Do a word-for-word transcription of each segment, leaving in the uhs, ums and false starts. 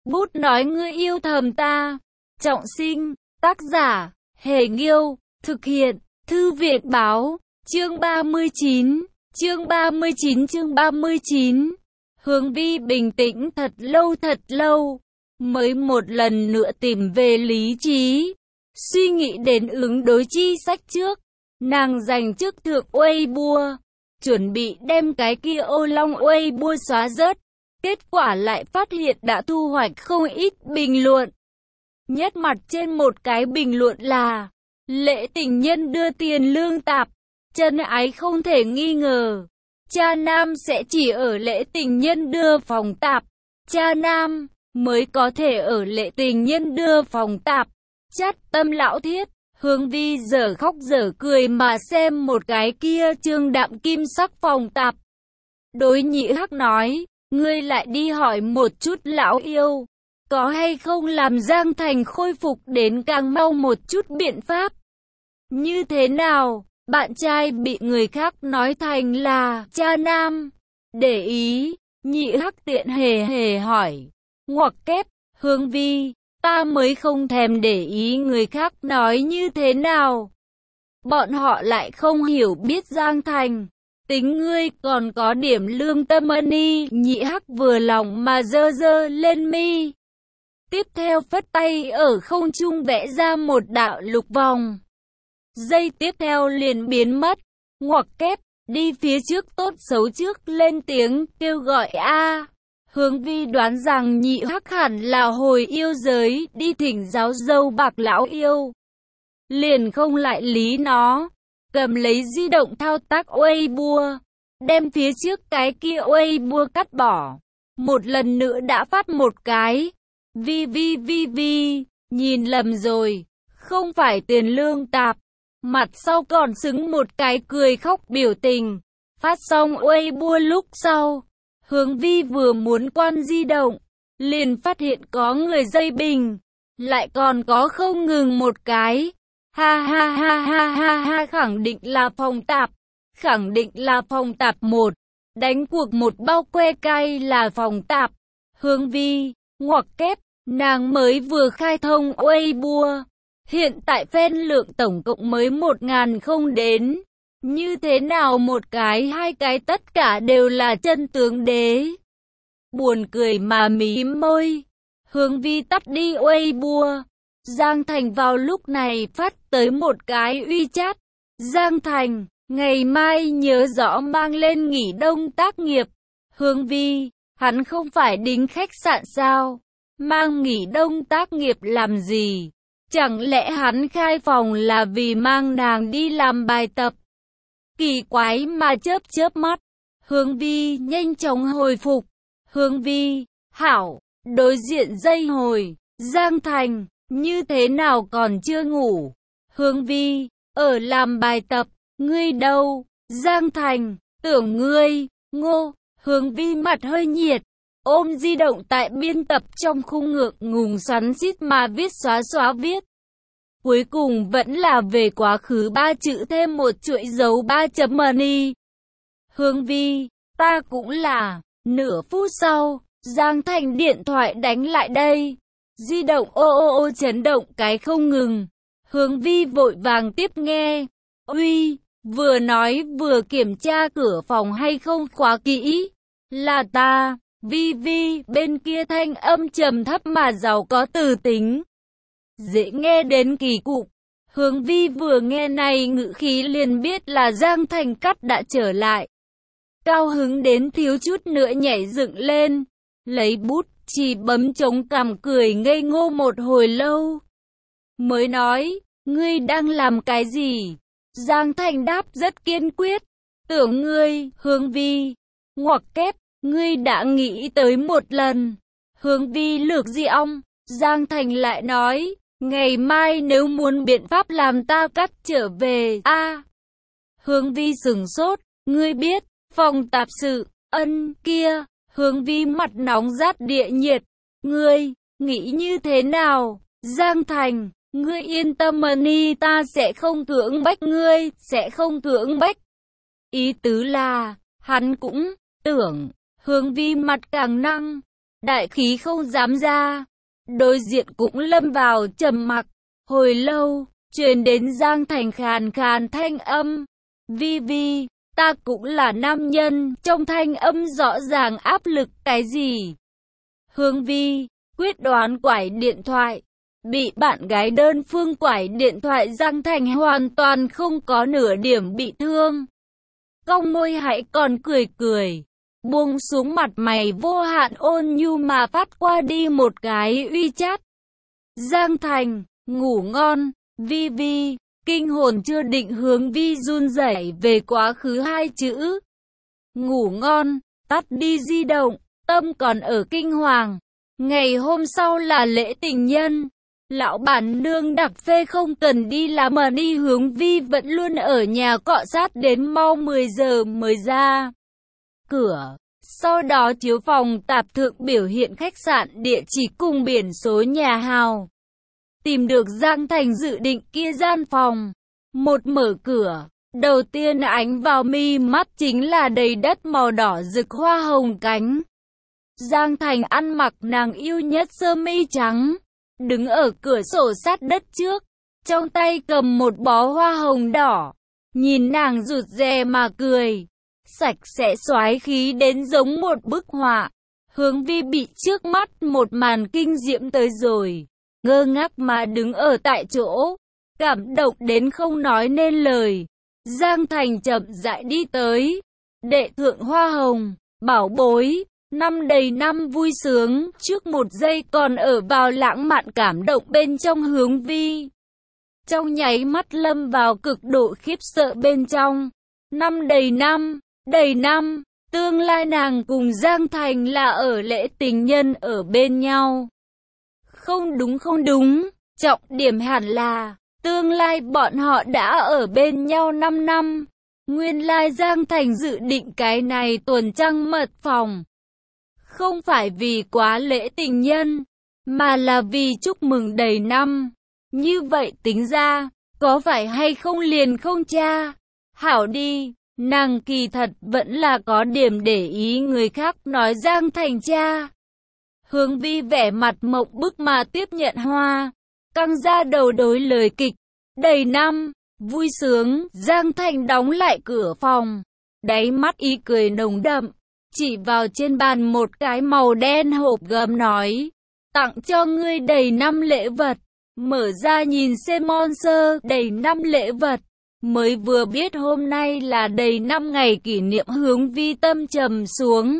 Bút nói ngươi yêu thầm ta. Trọng sinh, tác giả, Hề Nghiêu, thực hiện, Thư viện Báo, chương ba mươi chín, chương ba mươi chín chương ba mươi chín. Hướng Vi bình tĩnh thật lâu thật lâu, mới một lần nữa tìm về lý trí, suy nghĩ đến ứng đối chi sách trước. Nàng dành trước thượng Weibo, chuẩn bị đem cái kia ô long Weibo xóa rớt. Kết quả lại phát hiện đã thu hoạch không ít bình luận. Nhất mặt trên một cái bình luận là Lễ tình nhân đưa tiền lương tạp, chân ái không thể nghi ngờ. Cha nam sẽ chỉ ở lễ tình nhân đưa phòng tạp, cha nam mới có thể ở lễ tình nhân đưa phòng tạp. Chát tâm lão thiết. Hướng Vi dở khóc dở cười mà xem một cái kia trương đạm kim sắc phòng tạp. Đối Nhị Hắc nói, ngươi lại đi hỏi một chút lão yêu, có hay không làm Giang Thành khôi phục đến càng mau một chút biện pháp. Như thế nào, bạn trai bị người khác nói thành là cha nam. Để ý, Nhị Hắc tiện hề hề hỏi. Ngoặc kép, Hướng Vi, ta mới không thèm để ý người khác nói như thế nào. Bọn họ lại không hiểu biết Giang Thành. Tính ngươi còn có điểm lương tâm ân. Nhị Hắc vừa lòng mà dơ dơ lên mi. Tiếp theo phất tay ở không trung vẽ ra một đạo lục vòng. Giây tiếp theo liền biến mất. Ngoặc kép, đi phía trước tốt xấu trước lên tiếng kêu gọi a. Hướng Vi đoán rằng Nhị Hắc hẳn là hồi yêu giới đi thỉnh giáo dâu bạc lão yêu. Liền không lại lý nó. Cầm lấy di động thao tác Weibo, đem phía trước cái kia Weibo cắt bỏ. Một lần nữa đã phát một cái. Vi vi vi vi, nhìn lầm rồi, không phải tiền lương tạp. Mặt sau còn xứng một cái cười khóc biểu tình. Phát xong Weibo lúc sau, Hướng Vi vừa muốn quan di động, liền phát hiện có người dây bình, lại còn có không ngừng một cái. Ha ha ha ha ha ha, khẳng định là phòng tạp, khẳng định là phòng tạp một, đánh cuộc một bao que cay là phòng tạp. Hướng Vi, ngoặc kép, nàng mới vừa khai thông Weibo, hiện tại fan lượng tổng cộng mới một ngàn không đến. Như thế nào một cái hai cái tất cả đều là chân tướng đế. Buồn cười mà mím môi, Hướng Vi tắt đi Weibo. Giang Thành vào lúc này phát tới một cái uy chat. Giang Thành, ngày mai nhớ rõ mang lên nghỉ đông tác nghiệp. Hướng Vi, hắn không phải đính khách sạn sao? Mang nghỉ đông tác nghiệp làm gì? Chẳng lẽ hắn khai phòng là vì mang nàng đi làm bài tập? Kỳ quái mà chớp chớp mắt. Hướng Vi nhanh chóng hồi phục. Hướng Vi, hảo, đối diện dây hồi. Giang Thành, như thế nào còn chưa ngủ? Hướng Vi, ở làm bài tập. Ngươi đâu? Giang Thành, tưởng ngươi. Ngô. Hướng Vi mặt hơi nhiệt, ôm di động tại biên tập trong khung ngượng ngùng xoắn xít mà viết xóa xóa viết. Cuối cùng vẫn là về quá khứ ba chữ thêm một chuỗi dấu ba chấm money. Hướng Vi, ta cũng là. Nửa phút sau, Giang Thành điện thoại đánh lại đây. Di động ô ô ô chấn động cái không ngừng. Hướng Vi vội vàng tiếp nghe. Uy, vừa nói vừa kiểm tra cửa phòng hay không khóa kỹ. Là ta. Vi Vi, bên kia thanh âm trầm thấp mà giàu có từ tính. Dễ nghe đến kỳ cục. Hướng Vi vừa nghe này ngữ khí liền biết là Giang Thành cắt đã trở lại. Cao hứng đến thiếu chút nữa nhảy dựng lên. Lấy bút chỉ bấm chống cằm cười ngây ngô một hồi lâu. Mới nói, ngươi đang làm cái gì? Giang Thành đáp rất kiên quyết. Tưởng ngươi, Hướng Vi. Ngoặc kép, ngươi đã nghĩ tới một lần. Hướng Vi lược di ong. Giang Thành lại nói, ngày mai nếu muốn biện pháp làm ta cắt trở về. A. À, Hướng Vi sửng sốt, ngươi biết, phòng tạp sự, ân, kia. Hướng Vi mặt nóng rát địa nhiệt. Ngươi, nghĩ như thế nào? Giang Thành, ngươi yên tâm đi, ta sẽ không cưỡng bách ngươi, sẽ không cưỡng bách. Ý tứ là, hắn cũng tưởng. Hướng Vi mặt càng năng. đại khí không dám ra. Đối diện cũng lâm vào trầm mặc. Hồi lâu, truyền đến Giang Thành khàn khàn thanh âm. Vi Vi, ta cũng là nam nhân, trong thanh âm rõ ràng áp lực cái gì. Hướng Vi, quyết đoán quải điện thoại. Bị bạn gái đơn phương quải điện thoại, Giang Thành hoàn toàn không có nửa điểm bị thương. Cong môi hãy còn cười cười. Buông xuống mặt mày vô hạn ôn nhu mà phát qua đi một cái uy chát. Giang Thành, ngủ ngon, Vi Vi. Kinh hồn chưa định, Hướng Vi run rẩy về quá khứ hai chữ. Ngủ ngon, tắt đi di động, tâm còn ở kinh hoàng. Ngày hôm sau là lễ tình nhân. Lão bản nương đặc phê không cần đi làm mà đi, Hướng Vi vẫn luôn ở nhà cọ sát đến mau mười giờ mới ra cửa. Sau đó chiếu phòng tạp thượng biểu hiện khách sạn, địa chỉ cùng biển số nhà hào. Tìm được Giang Thành dự định kia gian phòng. Một mở cửa, đầu tiên ánh vào mi mắt chính là đầy đất màu đỏ rực hoa hồng cánh. Giang Thành ăn mặc nàng yêu nhất sơ mi trắng, đứng ở cửa sổ sát đất trước, trong tay cầm một bó hoa hồng đỏ. Nhìn nàng rụt rè mà cười, sạch sẽ soái khí đến giống một bức họa. Hướng Vi bị trước mắt một màn kinh diễm tới rồi, ngơ ngác mà đứng ở tại chỗ, cảm động đến không nói nên lời. Giang Thành chậm rãi đi tới, đệ thượng hoa hồng, bảo bối, năm đầy năm vui sướng. Trước một giây còn ở vào lãng mạn cảm động bên trong, Hướng Vi trong nháy mắt lâm vào cực độ khiếp sợ bên trong. Năm đầy năm, đầy năm, tương lai nàng cùng Giang Thành là ở lễ tình nhân ở bên nhau. Không đúng không đúng, trọng điểm hẳn là tương lai bọn họ đã ở bên nhau năm năm. Nguyên lai Giang Thành dự định cái này tuần trăng mật phòng không phải vì quá lễ tình nhân, mà là vì chúc mừng đầy năm. Như vậy tính ra, có phải hay không liền không cha? Hảo đi, nàng kỳ thật vẫn là có điểm để ý người khác nói Giang Thành cha. Hướng Vi vẻ mặt mộng bức mà tiếp nhận hoa, căng ra đầu đối lời kịch. Đầy năm, vui sướng. Giang Thành đóng lại cửa phòng, đáy mắt ý cười nồng đậm, chỉ vào trên bàn một cái màu đen hộp gấm nói, tặng cho ngươi đầy năm lễ vật. Mở ra nhìn xem, Monster, đầy năm lễ vật. Mới vừa biết hôm nay là đầy năm ngày kỷ niệm, Hướng Vi tâm trầm xuống.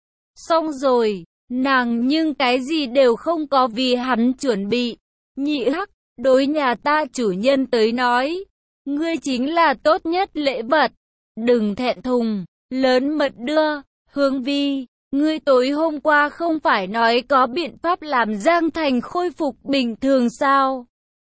Xong rồi, nàng nhưng cái gì đều không có vì hắn chuẩn bị. Nhị hắc, đối nhà ta chủ nhân tới nói, ngươi chính là tốt nhất lễ vật. Đừng thẹn thùng, lớn mật đưa. Hướng Vi, ngươi tối hôm qua không phải nói có biện pháp làm Giang Thành khôi phục bình thường sao?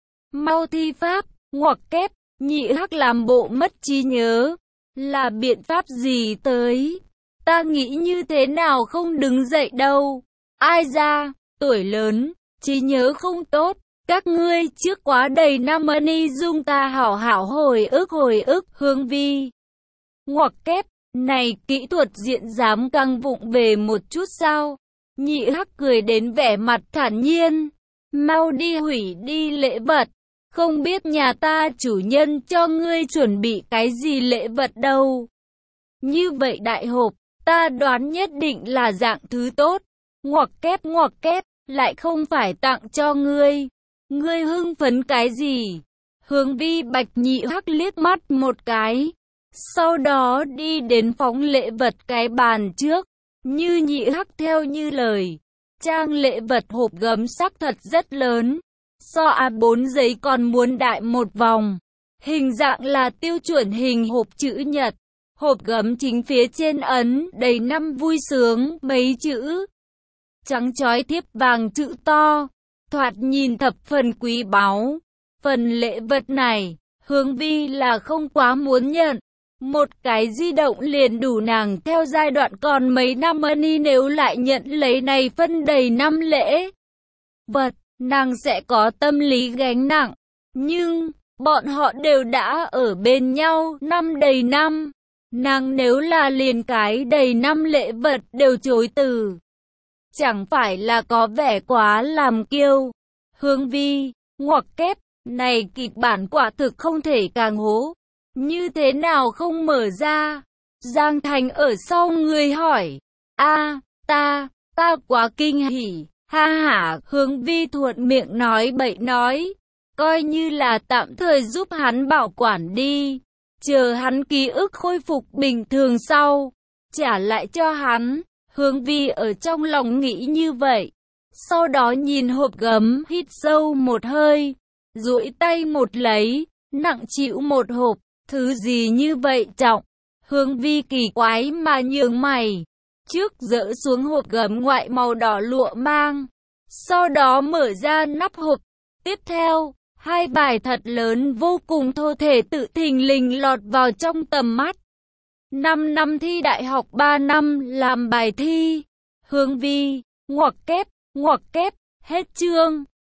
Mau thi pháp, ngoặc kép. Nhị hắc làm bộ mất trí nhớ. Là biện pháp gì tới? Ta nghĩ như thế nào không đứng dậy đâu. Ai ra, tuổi lớn, trí nhớ không tốt. Các ngươi trước quá đầy năm money dung ta hảo hảo hồi ức hồi ức. Hướng Vi, ngoặc kép. Này kỹ thuật diện dám căng vụng về một chút sao? Nhị hắc cười đến vẻ mặt thản nhiên. Mau đi hủy đi lễ vật. Không biết nhà ta chủ nhân cho ngươi chuẩn bị cái gì lễ vật đâu. Như vậy đại hộp, ta đoán nhất định là dạng thứ tốt. Ngoặc kép ngoặc kép, lại không phải tặng cho ngươi. Ngươi hưng phấn cái gì? Hướng Vi bạch nhị hắc liếc mắt một cái. Sau đó đi đến phóng lễ vật cái bàn trước. Như nhị hắc theo như lời, trang lễ vật hộp gấm sắc thật rất lớn. So a bốn giấy còn muốn đại một vòng. Hình dạng là tiêu chuẩn hình hộp chữ nhật. Hộp gấm chính phía trên ấn đầy năm vui sướng mấy chữ. Trắng chói thiếp vàng chữ to. Thoạt nhìn thập phần quý báu. Phần lễ vật này, Hướng Vi là không quá muốn nhận. Một cái di động liền đủ nàng theo giai đoạn còn mấy năm money, nếu lại nhận lấy này phân đầy năm lễ vật, nàng sẽ có tâm lý gánh nặng. Nhưng, bọn họ đều đã ở bên nhau năm đầy năm. Nàng nếu là liền cái đầy năm lễ vật đều chối từ, chẳng phải là có vẻ quá làm kiêu. Hướng Vi, ngoặc kép, này kịch bản quả thực không thể càng hố. Như thế nào không mở ra? Giang Thành ở sau người hỏi. A, ta, ta quá kinh hỉ, ha hả, Hướng Vi thuận miệng nói bậy nói. Coi như là tạm thời giúp hắn bảo quản đi. Chờ hắn ký ức khôi phục bình thường sau, trả lại cho hắn. Hướng Vi ở trong lòng nghĩ như vậy. Sau đó nhìn hộp gấm, hít sâu một hơi, duỗi tay một lấy, nặng chịu một hộp. Thứ gì như vậy trọng? Hướng Vi kỳ quái mà nhướng mày. Trước dỡ xuống hộp gấm ngoại màu đỏ lụa mang. Sau đó mở ra nắp hộp. Tiếp theo, hai bài thật lớn vô cùng thô thể tự thình lình lọt vào trong tầm mắt. năm năm thi đại học, ba năm làm bài thi. Hướng Vi, ngoặc kép, ngoặc kép, hết chương.